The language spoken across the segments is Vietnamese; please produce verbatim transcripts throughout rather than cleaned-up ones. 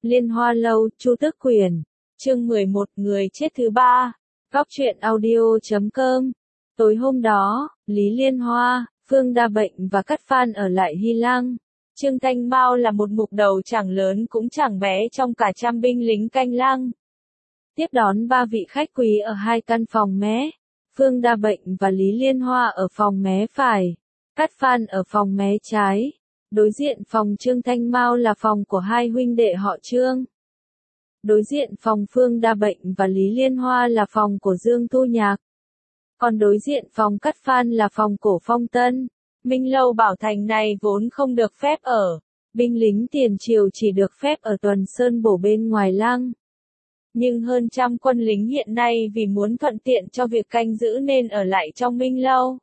Liên Hoa Lâu, Chu Tước Quyển, chương mười một, người chết thứ ba, góc truyện audio chấm com. Tối hôm đó, Lý Liên Hoa, Phương Đa Bệnh và Cát Phan ở lại Hy Lăng. Trương Thanh Mao là một mục đầu chẳng lớn cũng chẳng bé trong cả trăm binh lính canh lăng. Tiếp đón ba vị khách quý ở hai căn phòng mé. Phương Đa Bệnh và Lý Liên Hoa ở phòng mé phải, Cát Phan ở phòng mé trái. Đối diện phòng Trương Thanh Mao là phòng của hai huynh đệ họ Trương. Đối diện phòng Phương Đa Bệnh và Lý Liên Hoa là phòng của Dương Tu Nhạc. Còn đối diện phòng Cát Phan là phòng của Phong Tân. Minh Lâu Bảo Thành này vốn không được phép ở. Binh lính tiền triều chỉ được phép ở Tuần Sơn Bổ bên ngoài lăng. Nhưng hơn trăm quân lính hiện nay vì muốn thuận tiện cho việc canh giữ nên ở lại trong Minh Lâu.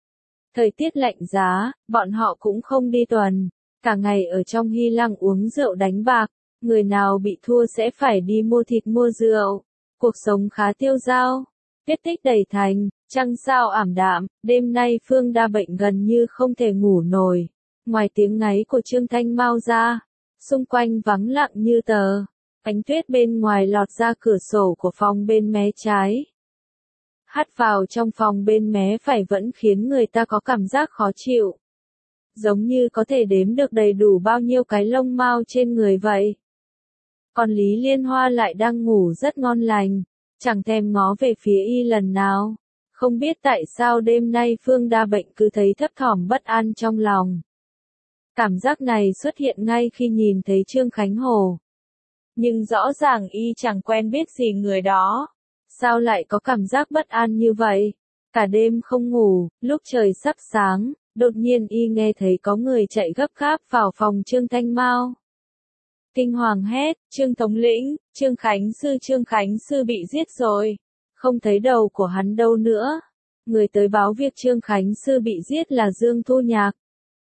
Thời tiết lạnh giá, bọn họ cũng không đi tuần, cả ngày ở trong Hy Lăng uống rượu đánh bạc, người nào bị thua sẽ phải đi mua thịt mua rượu, cuộc sống khá tiêu dao. Tuyết tích đầy thành, trăng sao ảm đạm, đêm nay Phương Đa Bệnh gần như không thể ngủ nổi, ngoài tiếng ngáy của Trương Thanh Mao ra, xung quanh vắng lặng như tờ, ánh tuyết bên ngoài lọt ra cửa sổ của phòng bên mé trái. Hắt vào trong phòng bên mé phải vẫn khiến người ta có cảm giác khó chịu. Giống như có thể đếm được đầy đủ bao nhiêu cái lông mao trên người vậy. Còn Lý Liên Hoa lại đang ngủ rất ngon lành, chẳng thèm ngó về phía y lần nào. Không biết tại sao đêm nay Phương Đa Bệnh cứ thấy thấp thỏm bất an trong lòng. Cảm giác này xuất hiện ngay khi nhìn thấy Trương Khánh Hồ. Nhưng rõ ràng y chẳng quen biết gì người đó. Sao lại có cảm giác bất an như vậy? Cả đêm không ngủ, lúc trời sắp sáng, đột nhiên y nghe thấy có người chạy gấp gáp vào phòng Trương Thanh Mao. Kinh hoàng hét, Trương thống lĩnh, Trương Khánh Sư Trương Khánh Sư bị giết rồi. Không thấy đầu của hắn đâu nữa. Người tới báo việc Trương Khánh Sư bị giết là Dương Tu Nhạc.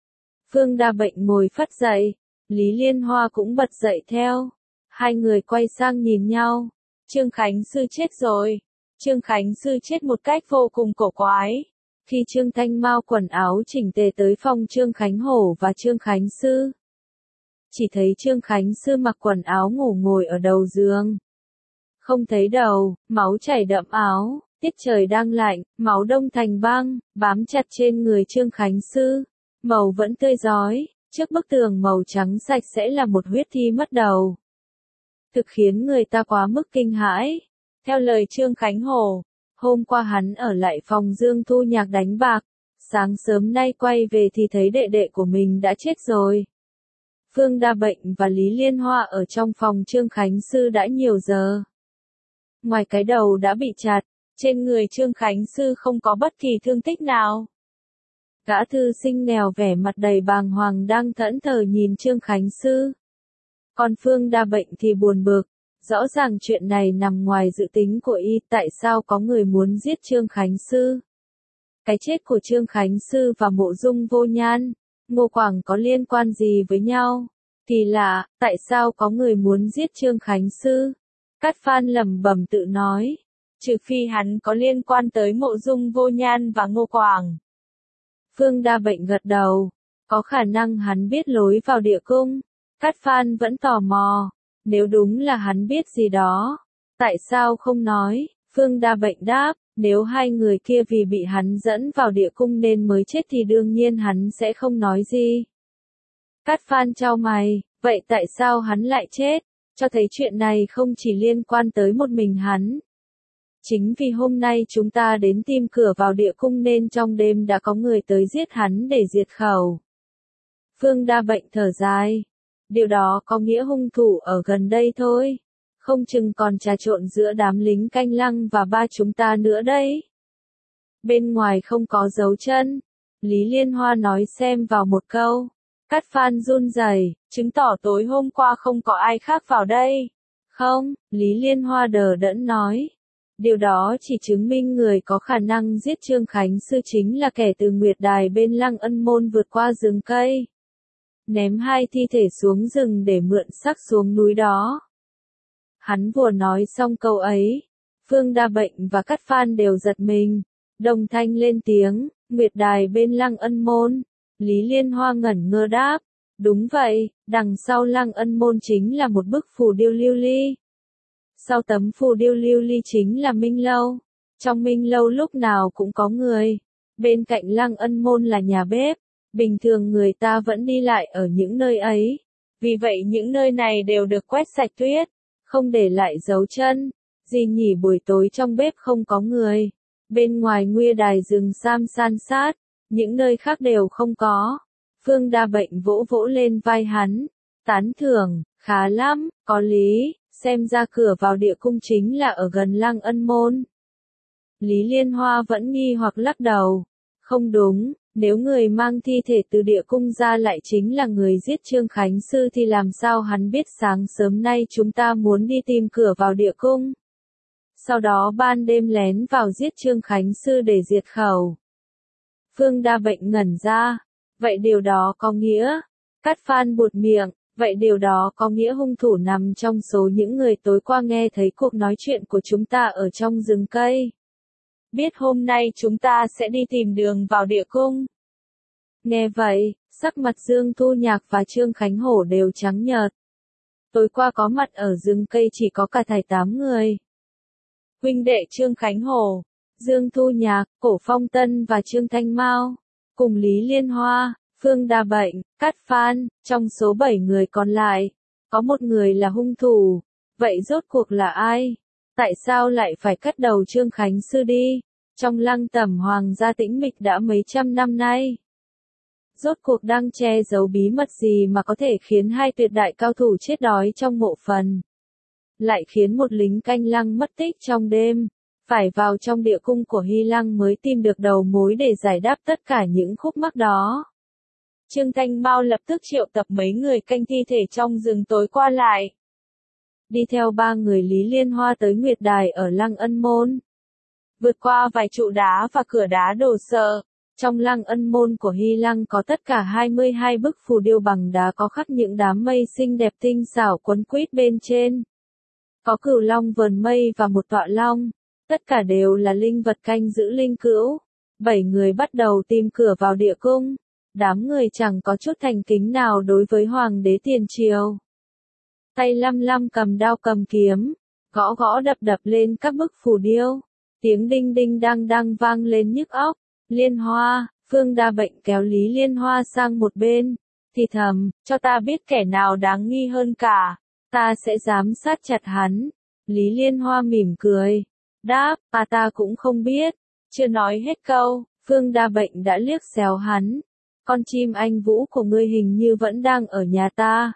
Phương Đa Bệnh ngồi phắt dậy, Lý Liên Hoa cũng bật dậy theo. Hai người quay sang nhìn nhau. Trương Khánh Sư chết rồi. Trương Khánh Sư chết một cách vô cùng cổ quái. Khi Trương Thanh Mao quần áo chỉnh tề tới phòng Trương Khánh Hổ và Trương Khánh Sư, chỉ thấy Trương Khánh Sư mặc quần áo ngủ ngồi ở đầu giường. Không thấy đầu, máu chảy đậm áo, tiết trời đang lạnh, máu đông thành băng, bám chặt trên người Trương Khánh Sư. Màu vẫn tươi rói, trước bức tường màu trắng sạch sẽ là một huyết thi mất đầu. Thực khiến người ta quá mức kinh hãi. Theo lời Trương Khánh Hồ, hôm qua hắn ở lại phòng Dương Tu Nhạc đánh bạc, sáng sớm nay quay về thì thấy đệ đệ của mình đã chết rồi. Phương Đa Bệnh và Lý Liên Hoa ở trong phòng Trương Khánh Sư đã nhiều giờ. Ngoài cái đầu đã bị chặt, trên người Trương Khánh Sư không có bất kỳ thương tích nào. Gã thư sinh nghèo vẻ mặt đầy bàng hoàng đang thẫn thờ nhìn Trương Khánh Sư. Còn Phương Đa Bệnh thì buồn bực, rõ ràng chuyện này nằm ngoài dự tính của y, tại sao có người muốn giết Trương Khánh Sư? Cái chết của Trương Khánh Sư và Mộ Dung Vô Nhan, Ngô Quảng có liên quan gì với nhau? Kỳ lạ, tại sao có người muốn giết Trương Khánh Sư? Cát Phan lẩm bẩm tự nói, trừ phi hắn có liên quan tới Mộ Dung Vô Nhan và Ngô Quảng. Phương Đa Bệnh gật đầu, có khả năng hắn biết lối vào địa cung. Cát Phan vẫn tò mò, nếu đúng là hắn biết gì đó, tại sao không nói? Phương Đa Bệnh đáp, nếu hai người kia vì bị hắn dẫn vào địa cung nên mới chết thì đương nhiên hắn sẽ không nói gì. Cát Phan chau mày, vậy tại sao hắn lại chết? Cho thấy chuyện này không chỉ liên quan tới một mình hắn. Chính vì hôm nay chúng ta đến tìm cửa vào địa cung nên trong đêm đã có người tới giết hắn để diệt khẩu. Phương Đa Bệnh thở dài. Điều đó có nghĩa hung thủ ở gần đây thôi. Không chừng còn trà trộn giữa đám lính canh lăng và ba chúng ta nữa đấy. Bên ngoài không có dấu chân. Lý Liên Hoa nói xem vào một câu. Cát Phan run rẩy, chứng tỏ tối hôm qua không có ai khác vào đây. Không, Lý Liên Hoa đờ đẫn nói. Điều đó chỉ chứng minh người có khả năng giết Trương Khánh Sư chính là kẻ từ Nguyệt Đài bên Lăng Ân Môn vượt qua rừng cây. Ném hai thi thể xuống rừng để mượn xác xuống núi đó. Hắn vừa nói xong câu ấy, Phương Đa Bệnh và Cát Phan đều giật mình, đồng thanh lên tiếng, Nguyệt Đài bên Lăng Ân Môn. Lý Liên Hoa ngẩn ngơ đáp, Đúng vậy, đằng sau Lăng Ân Môn chính là một bức phù điêu lưu ly. Sau tấm phù điêu lưu ly chính là Minh Lâu. Trong Minh Lâu lúc nào cũng có người. Bên cạnh Lăng Ân Môn là nhà bếp. Bình thường người ta vẫn đi lại ở những nơi ấy. Vì vậy những nơi này đều được quét sạch tuyết, không để lại dấu chân. Gì nhỉ, buổi tối trong bếp không có người. Bên ngoài nguy đài rừng sam san sát, những nơi khác đều không có. Phương Đa Bệnh vỗ vỗ lên vai hắn, tán thưởng, khá lắm, có lý, xem ra cửa vào địa cung chính là ở gần Lăng Ân Môn. Lý Liên Hoa vẫn nghi hoặc lắc đầu, không đúng, nếu người mang thi thể từ địa cung ra lại chính là người giết Trương Khánh Sư thì làm sao hắn biết sáng sớm nay chúng ta muốn đi tìm cửa vào địa cung. Sau đó ban đêm lén vào giết Trương Khánh Sư để diệt khẩu. Phương Đa Bệnh ngẩn ra, vậy điều đó có nghĩa, Cát Phan buột miệng, vậy điều đó có nghĩa hung thủ nằm trong số những người tối qua nghe thấy cuộc nói chuyện của chúng ta ở trong rừng cây. Biết hôm nay chúng ta sẽ đi tìm đường vào địa cung. Nghe vậy, sắc mặt Dương Thu Nhạc và Trương Khánh Hổ đều trắng nhợt. Tối qua có mặt ở rừng cây chỉ có cả thảy tám người. Huynh đệ Trương Khánh Hổ, Dương Thu Nhạc, Cổ Phong Tân và Trương Thanh Mao, cùng Lý Liên Hoa, Phương Đa Bệnh, Cát Phan, trong số bảy người còn lại, có một người là hung thủ. Vậy rốt cuộc là ai? Tại sao lại phải cắt đầu Trương Khánh Sư đi? Trong Lăng Tẩm Hoàng gia tĩnh mịch đã mấy trăm năm nay. Rốt cuộc đang che giấu bí mật gì mà có thể khiến hai tuyệt đại cao thủ chết đói trong mộ phần? Lại khiến một lính canh Lăng mất tích trong đêm, phải vào trong địa cung của Hy Lăng mới tìm được đầu mối để giải đáp tất cả những khúc mắc đó. Trương Thanh Mao lập tức triệu tập mấy người canh thi thể trong rừng tối qua lại. Đi theo ba người Lý Liên Hoa tới Nguyệt Đài ở Lăng Ân Môn. Vượt qua vài trụ đá và cửa đá đồ sộ, trong Lăng Ân Môn của Hy Lăng có tất cả hai mươi hai bức phù điêu bằng đá có khắc những đám mây xinh đẹp tinh xảo quấn quýt bên trên. Có cửu long vờn mây và một tọa long, tất cả đều là linh vật canh giữ linh cữu. Bảy người bắt đầu tìm cửa vào địa cung. Đám người chẳng có chút thành kính nào đối với Hoàng đế tiền triều. Tay lăm lăm cầm đao cầm kiếm, gõ gõ đập đập lên các bức phù điêu. Tiếng đinh đinh đang đang vang lên nhức óc. Liên Hoa, Phương Đa Bệnh kéo Lý Liên Hoa sang một bên, thì thầm, cho ta biết kẻ nào đáng nghi hơn cả, ta sẽ giám sát chặt hắn. Lý Liên Hoa mỉm cười, đáp, à ta cũng không biết. Chưa nói hết câu, Phương Đa Bệnh đã liếc xéo hắn. Con chim anh vũ của ngươi hình như vẫn đang ở nhà ta.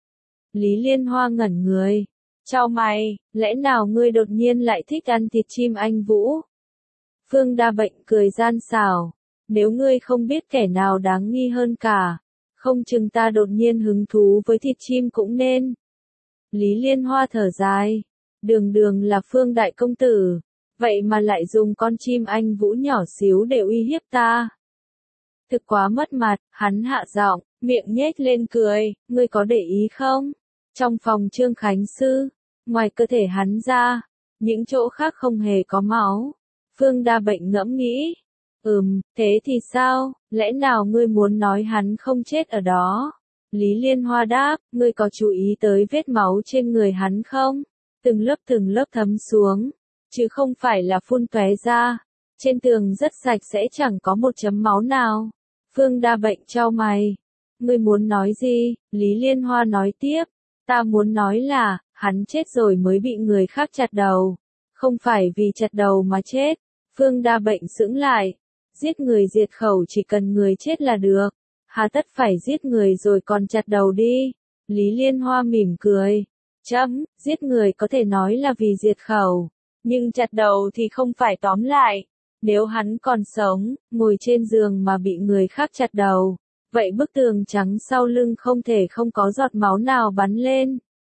Lý Liên Hoa ngẩn người. Chau mày, lẽ nào ngươi đột nhiên lại thích ăn thịt chim anh vũ? Phương Đa Bệnh cười gian xảo. Nếu ngươi không biết kẻ nào đáng nghi hơn cả, không chừng ta đột nhiên hứng thú với thịt chim cũng nên. Lý Liên Hoa thở dài. Đường đường là Phương Đại Công Tử, vậy mà lại dùng con chim anh vũ nhỏ xíu để uy hiếp ta. Thực quá mất mặt, hắn hạ giọng, miệng nhếch lên cười, ngươi có để ý không? Trong phòng Trương Khánh Sư, ngoài cơ thể hắn ra, những chỗ khác không hề có máu. Phương Đa Bệnh ngẫm nghĩ, ừm, thế thì sao, lẽ nào ngươi muốn nói hắn không chết ở đó? Lý Liên Hoa đáp, ngươi có chú ý tới vết máu trên người hắn không? Từng lớp từng lớp thấm xuống, chứ không phải là phun tóe ra. Trên tường rất sạch sẽ chẳng có một chấm máu nào. Phương Đa Bệnh chau mày. Ngươi muốn nói gì? Lý Liên Hoa nói tiếp. Ta muốn nói là, hắn chết rồi mới bị người khác chặt đầu. Không phải vì chặt đầu mà chết. Phương Đa Bệnh sững lại. Giết người diệt khẩu chỉ cần người chết là được. Hà tất phải giết người rồi còn chặt đầu đi. Lý Liên Hoa mỉm cười. Chấm, giết người có thể nói là vì diệt khẩu. Nhưng chặt đầu thì không phải tóm lại. Nếu hắn còn sống, ngồi trên giường mà bị người khác chặt đầu, vậy bức tường trắng sau lưng không thể không có giọt máu nào bắn lên.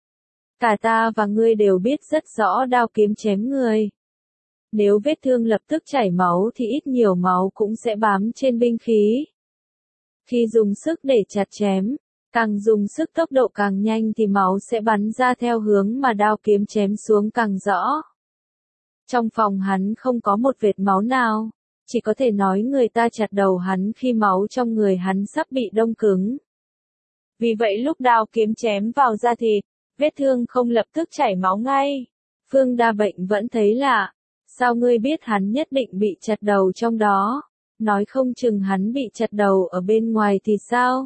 Cả ta và ngươi đều biết rất rõ đao kiếm chém người. Nếu vết thương lập tức chảy máu thì ít nhiều máu cũng sẽ bám trên binh khí. Khi dùng sức để chặt chém, càng dùng sức tốc độ càng nhanh thì máu sẽ bắn ra theo hướng mà đao kiếm chém xuống càng rõ. Trong phòng hắn không có một vệt máu nào, chỉ có thể nói người ta chặt đầu hắn khi máu trong người hắn sắp bị đông cứng. Vì vậy lúc đao kiếm chém vào da thịt, vết thương không lập tức chảy máu ngay. Phương Đa Bệnh vẫn thấy lạ. Sao ngươi biết hắn nhất định bị chặt đầu trong đó? Nói không chừng hắn bị chặt đầu ở bên ngoài thì sao?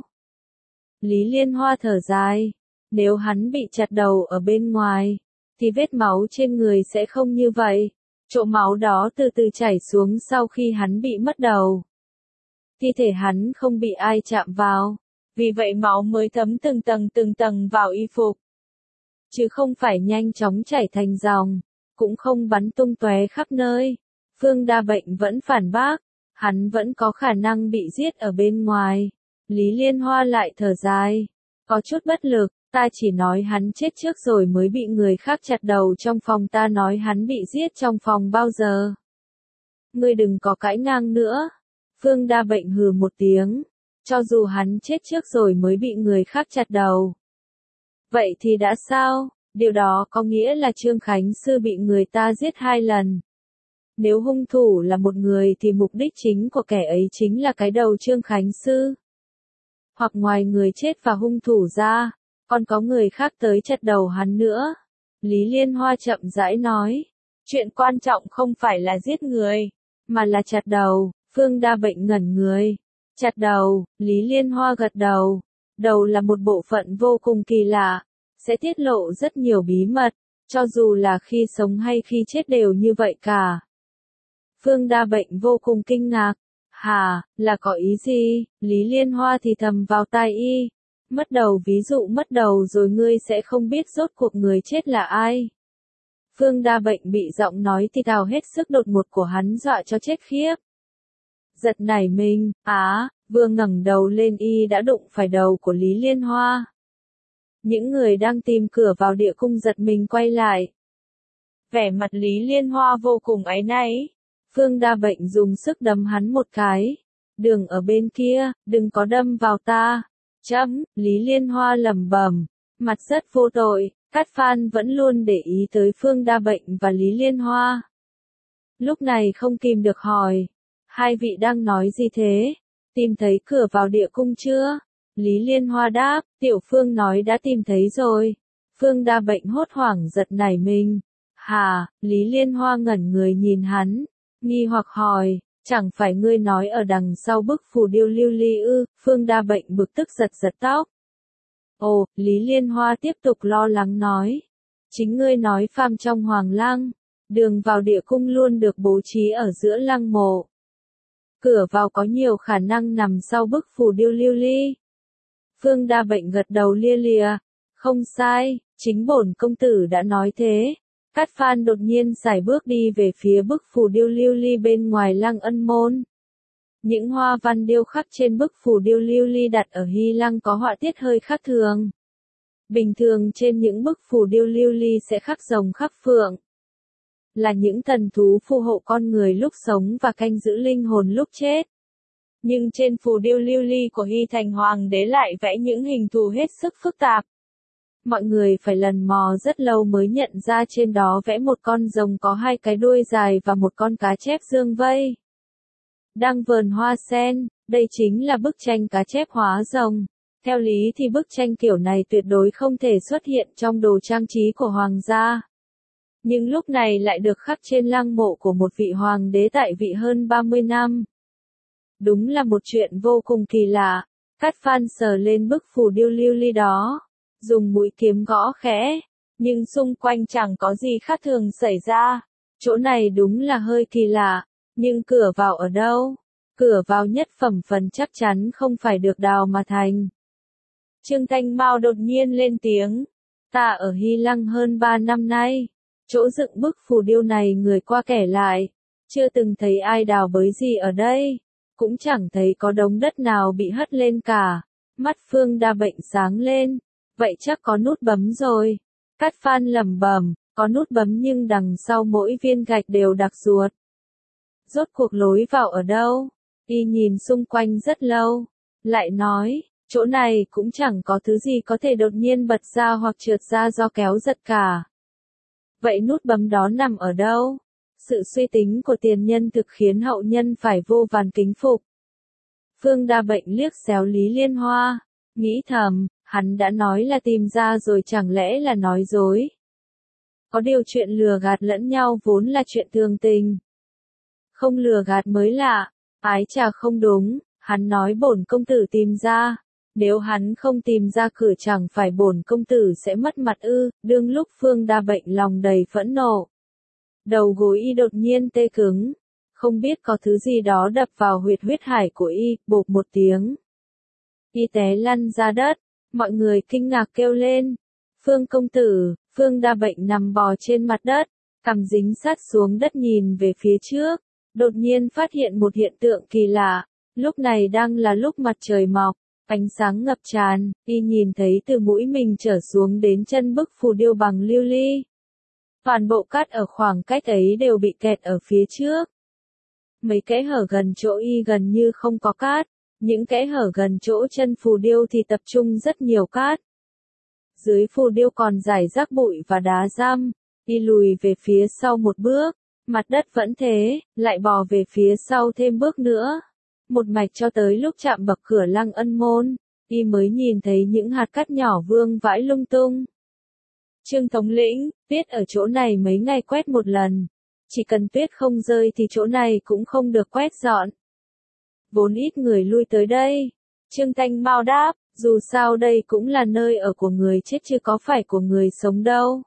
Lý Liên Hoa thở dài. Nếu hắn bị chặt đầu ở bên ngoài, thì vết máu trên người sẽ không như vậy. Chỗ máu đó từ từ chảy xuống sau khi hắn bị mất đầu. Thi thể hắn không bị ai chạm vào. Vì vậy máu mới thấm từng tầng từng tầng vào y phục. Chứ không phải nhanh chóng chảy thành dòng. Cũng không bắn tung tóe khắp nơi. Phương Đa Bệnh vẫn phản bác. Hắn vẫn có khả năng bị giết ở bên ngoài. Lý Liên Hoa lại thở dài. Có chút bất lực. Ta chỉ nói hắn chết trước rồi mới bị người khác chặt đầu trong phòng, ta nói hắn bị giết trong phòng bao giờ. Ngươi đừng có cãi ngang nữa. Phương Đa Bệnh hừ một tiếng. Cho dù hắn chết trước rồi mới bị người khác chặt đầu. Vậy thì đã sao? Điều đó có nghĩa là Trương Khánh Sư bị người ta giết hai lần. Nếu hung thủ là một người thì mục đích chính của kẻ ấy chính là cái đầu Trương Khánh Sư. Hoặc ngoài người chết và hung thủ ra, còn có người khác tới chặt đầu hắn nữa. Lý Liên Hoa chậm rãi nói. Chuyện quan trọng không phải là giết người, mà là chặt đầu. Phương Đa Bệnh ngẩn người. Chặt đầu, Lý Liên Hoa gật đầu. Đầu là một bộ phận vô cùng kỳ lạ, sẽ tiết lộ rất nhiều bí mật, cho dù là khi sống hay khi chết đều như vậy cả. Phương Đa Bệnh vô cùng kinh ngạc. Hà, là có ý gì? Lý Liên Hoa thì thầm vào tai y. Mất đầu, ví dụ mất đầu rồi ngươi sẽ không biết rốt cuộc người chết là ai. Phương Đa Bệnh bị giọng nói thì thào hết sức đột ngột của hắn dọa cho chết khiếp. Giật nảy mình, á, vừa ngẩng đầu lên y đã đụng phải đầu của Lý Liên Hoa. Những người đang tìm cửa vào địa cung giật mình quay lại. Vẻ mặt Lý Liên Hoa vô cùng áy náy. Phương Đa Bệnh dùng sức đấm hắn một cái. Đường ở bên kia, đừng có đâm vào ta. Chấm, Lý Liên Hoa lẩm bẩm, mặt rất vô tội. Cát Phan vẫn luôn để ý tới Phương Đa Bệnh và Lý Liên Hoa. Lúc này không kìm được hỏi. Hai vị đang nói gì thế? Tìm thấy cửa vào địa cung chưa? Lý Liên Hoa đáp, Tiểu Phương nói đã tìm thấy rồi. Phương Đa Bệnh hốt hoảng giật nảy mình. Hà, Lý Liên Hoa ngẩn người nhìn hắn, nghi hoặc hỏi, chẳng phải ngươi nói ở đằng sau bức phù điêu lưu ly ư? Phương Đa Bệnh bực tức giật giật tóc. Ồ, Lý Liên Hoa tiếp tục lo lắng nói. Chính ngươi nói phàm trong Hoàng Lăng, đường vào địa cung luôn được bố trí ở giữa lăng mộ. Cửa vào có nhiều khả năng nằm sau bức phù điêu lưu ly. Phương Đa Bệnh gật đầu lia lịa. Không sai, chính bổn công tử đã nói thế. Cát Phan đột nhiên sải bước đi về phía bức phù điêu lưu ly bên ngoài lăng Ân Môn. Những hoa văn điêu khắc trên bức phù điêu lưu ly đặt ở Hy Lăng có họa tiết hơi khác thường. Bình thường trên những bức phù điêu lưu ly sẽ khắc rồng khắc phượng. Là những thần thú phù hộ con người lúc sống và canh giữ linh hồn lúc chết. Nhưng trên phù điêu lưu ly của Hy Thành Hoàng đế lại vẽ những hình thù hết sức phức tạp. Mọi người phải lần mò rất lâu mới nhận ra trên đó vẽ một con rồng có hai cái đuôi dài và một con cá chép dương vây. Đang vờn hoa sen, đây chính là bức tranh cá chép hóa rồng. Theo lý thì bức tranh kiểu này tuyệt đối không thể xuất hiện trong đồ trang trí của hoàng gia. Nhưng lúc này lại được khắc trên lăng mộ của một vị hoàng đế tại vị hơn ba mươi năm. Đúng là một chuyện vô cùng kỳ lạ. Cát Phan sờ lên bức phù điêu lưu ly đó, dùng mũi kiếm gõ khẽ, nhưng xung quanh chẳng có gì khác thường xảy ra. Chỗ này đúng là hơi kỳ lạ, nhưng cửa vào ở đâu? Cửa vào nhất phẩm phần chắc chắn không phải được đào mà thành. Trương Thanh Mao đột nhiên lên tiếng. Ta ở Hy Lăng hơn ba năm nay. Chỗ dựng bức phù điêu này người qua kẻ lại. Chưa từng thấy ai đào bới gì ở đây. Cũng chẳng thấy có đống đất nào bị hất lên cả. Mắt Phương Đa Bệnh sáng lên. Vậy chắc có nút bấm rồi. Cát Phan lẩm bẩm, có nút bấm nhưng đằng sau mỗi viên gạch đều đặc ruột. Rốt cuộc lối vào ở đâu? Y nhìn xung quanh rất lâu. Lại nói, chỗ này cũng chẳng có thứ gì có thể đột nhiên bật ra hoặc trượt ra do kéo giật cả. Vậy nút bấm đó nằm ở đâu? Sự suy tính của tiền nhân thực khiến hậu nhân phải vô vàn kính phục. Phương Đa Bệnh liếc xéo Lý Liên Hoa, nghĩ thầm, Hắn đã nói là tìm ra rồi chẳng lẽ là nói dối. Có điều chuyện lừa gạt lẫn nhau vốn là chuyện thường tình. Không lừa gạt mới lạ, ái chà không đúng, hắn nói bổn công tử tìm ra. Nếu hắn không tìm ra cửa chẳng phải bổn công tử sẽ mất mặt ư, đương lúc Phương Đa Bệnh lòng đầy phẫn nộ. Đầu gối y đột nhiên tê cứng, không biết có thứ gì đó đập vào huyệt huyết hải của y, bộp một tiếng. Y té lăn ra đất, mọi người kinh ngạc kêu lên. Phương công tử, Phương Đa Bệnh nằm bò trên mặt đất, cằm dính sát xuống đất nhìn về phía trước, đột nhiên phát hiện một hiện tượng kỳ lạ, lúc này đang là lúc mặt trời mọc. Ánh sáng ngập tràn, y nhìn thấy từ mũi mình trở xuống đến chân bức phù điêu bằng lưu ly. Toàn bộ cát ở khoảng cách ấy đều bị kẹt ở phía trước. Mấy kẽ hở gần chỗ y gần như không có cát, những kẽ hở gần chỗ chân phù điêu thì tập trung rất nhiều cát. Dưới phù điêu còn rải rác bụi và đá răm, y lùi về phía sau một bước, mặt đất vẫn thế, lại bò về phía sau thêm bước nữa. Một mạch cho tới lúc chạm bậc cửa Lăng Ân môn, y mới nhìn thấy những hạt cát nhỏ vương vãi lung tung. Trương thống lĩnh, tuyết ở chỗ này mấy ngày quét một lần. Chỉ cần tuyết không rơi thì chỗ này cũng không được quét dọn. Vốn ít người lui tới đây. Trương Thanh Mao đáp, dù sao đây cũng là nơi ở của người chết chứ có phải của người sống đâu.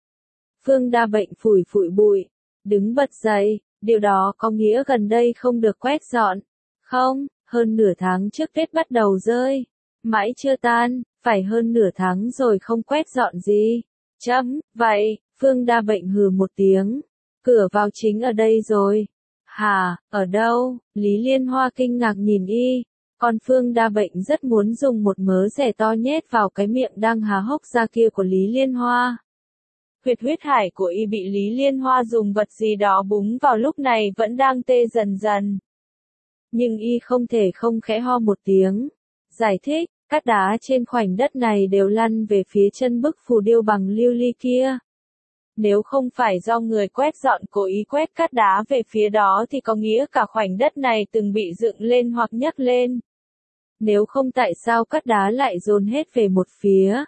Phương Đa Bệnh phủi phủi bụi, đứng bật dậy, điều đó có nghĩa gần đây không được quét dọn. Không, hơn nửa tháng trước tuyết bắt đầu rơi, mãi chưa tan, phải hơn nửa tháng rồi không quét dọn gì. Chấm, vậy, Phương Đa Bệnh hừ một tiếng, cửa vào chính ở đây rồi. Hả, ở đâu? Lý Liên Hoa kinh ngạc nhìn y, còn Phương Đa Bệnh rất muốn dùng một mớ rẻ to nhét vào cái miệng đang há hốc ra kia của Lý Liên Hoa. Huyệt huyết hải của y bị Lý Liên Hoa dùng vật gì đó búng vào lúc này vẫn đang tê dần dần. Nhưng y không thể không khẽ ho một tiếng. Giải thích, cát đá trên khoảnh đất này đều lăn về phía chân bức phù điêu bằng lưu ly kia. Nếu không phải do người quét dọn cố ý quét cát đá về phía đó thì có nghĩa cả khoảnh đất này từng bị dựng lên hoặc nhấc lên. Nếu không tại sao cát đá lại dồn hết về một phía?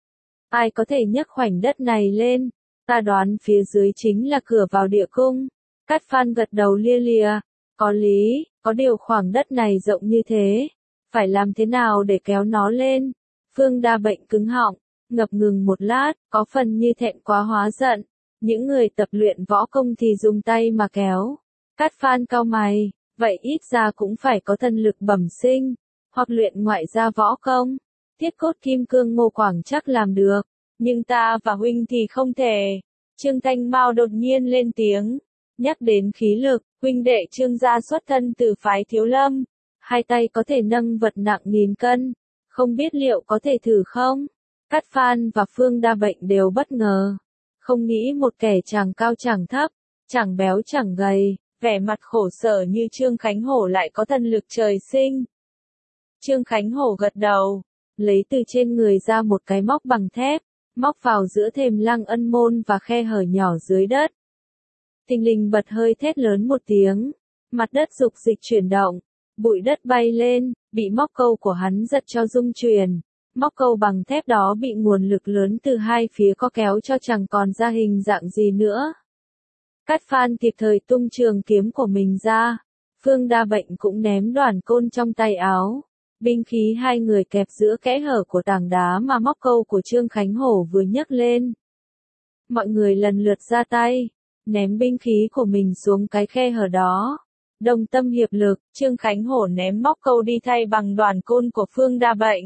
Ai có thể nhấc khoảnh đất này lên? Ta đoán phía dưới chính là cửa vào địa cung. Cát Phan gật đầu lia lịa. Có lý, có điều khoảng đất này rộng như thế. Phải làm thế nào để kéo nó lên? Phương Đa Bệnh cứng họng, ngập ngừng một lát, có phần như thẹn quá hóa giận. Những người tập luyện võ công thì dùng tay mà kéo. Cát Phan cau mày, vậy ít ra cũng phải có thần lực bẩm sinh, hoặc luyện ngoại gia võ công. Thiết cốt kim cương Ngô Quảng chắc làm được, nhưng ta và huynh thì không thể. Trương Thanh Mao đột nhiên lên tiếng, nhắc đến khí lực, huynh đệ Trương gia xuất thân từ phái Thiếu Lâm, hai tay có thể nâng vật nặng nghìn cân, không biết liệu có thể thử không? Cát Phan và Phương Đa Bệnh đều bất ngờ, không nghĩ một kẻ chẳng cao chẳng thấp, chẳng béo chẳng gầy, vẻ mặt khổ sở như Trương Khánh Hổ lại có thần lực trời sinh. Trương Khánh Hổ gật đầu, lấy từ trên người ra một cái móc bằng thép, móc vào giữa thềm Lăng Ân môn và khe hở nhỏ dưới đất. Thình lình bật hơi thét lớn một tiếng, mặt đất dục dịch chuyển động, bụi đất bay lên, bị móc câu của hắn giật cho rung chuyển. Móc câu bằng thép đó bị nguồn lực lớn từ hai phía có kéo cho chẳng còn ra hình dạng gì nữa. Cát Phan kịp thời tung trường kiếm của mình ra, Phương Đa Bệnh cũng ném đoàn côn trong tay áo. Binh khí hai người kẹp giữa kẽ hở của tảng đá mà móc câu của Trương Khánh Hổ vừa nhấc lên. Mọi người lần lượt ra tay, ném binh khí của mình xuống cái khe hở đó. Đồng tâm hiệp lực, Trương Khánh Hổ ném móc câu đi thay bằng đoàn côn của Phương Đa Bệnh.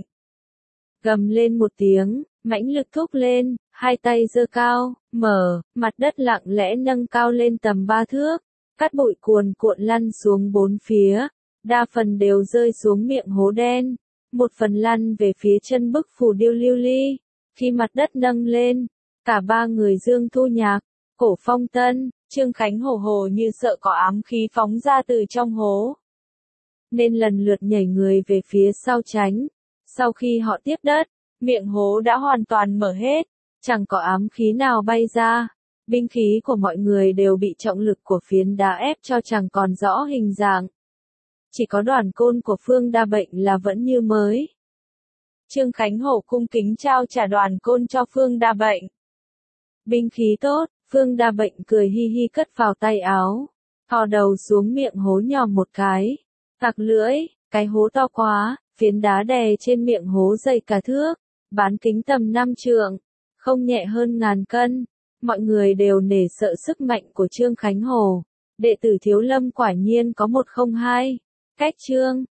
Gầm lên một tiếng, mãnh lực thúc lên, hai tay giơ cao, mở, mặt đất lặng lẽ nâng cao lên tầm ba thước, cát bụi cuồn cuộn lăn xuống bốn phía, đa phần đều rơi xuống miệng hố đen, một phần lăn về phía chân bức phù điêu lưu ly. Khi mặt đất nâng lên, cả ba người Dương Thu Nhạc, Cổ Phong Tân, Trương Khánh Hổ hồ như sợ có ám khí phóng ra từ trong hố, nên lần lượt nhảy người về phía sau tránh. Sau khi họ tiếp đất, miệng hố đã hoàn toàn mở hết, chẳng có ám khí nào bay ra. Binh khí của mọi người đều bị trọng lực của phiến đá ép cho chẳng còn rõ hình dạng. Chỉ có đoàn côn của Phương Đa Bệnh là vẫn như mới. Trương Khánh Hổ cung kính trao trả đoàn côn cho Phương Đa Bệnh. Binh khí tốt, Phương Đa Bệnh cười hi hi cất vào tay áo. Thò đầu xuống miệng hố nhỏ một cái. Tặc lưỡi, cái hố to quá, phiến đá đè trên miệng hố dày cả thước. Bán kính tầm năm trượng, không nhẹ hơn ngàn cân. Mọi người đều nể sợ sức mạnh của Trương Khánh Hổ. Đệ tử Thiếu Lâm quả nhiên có một không hai. Cách Trương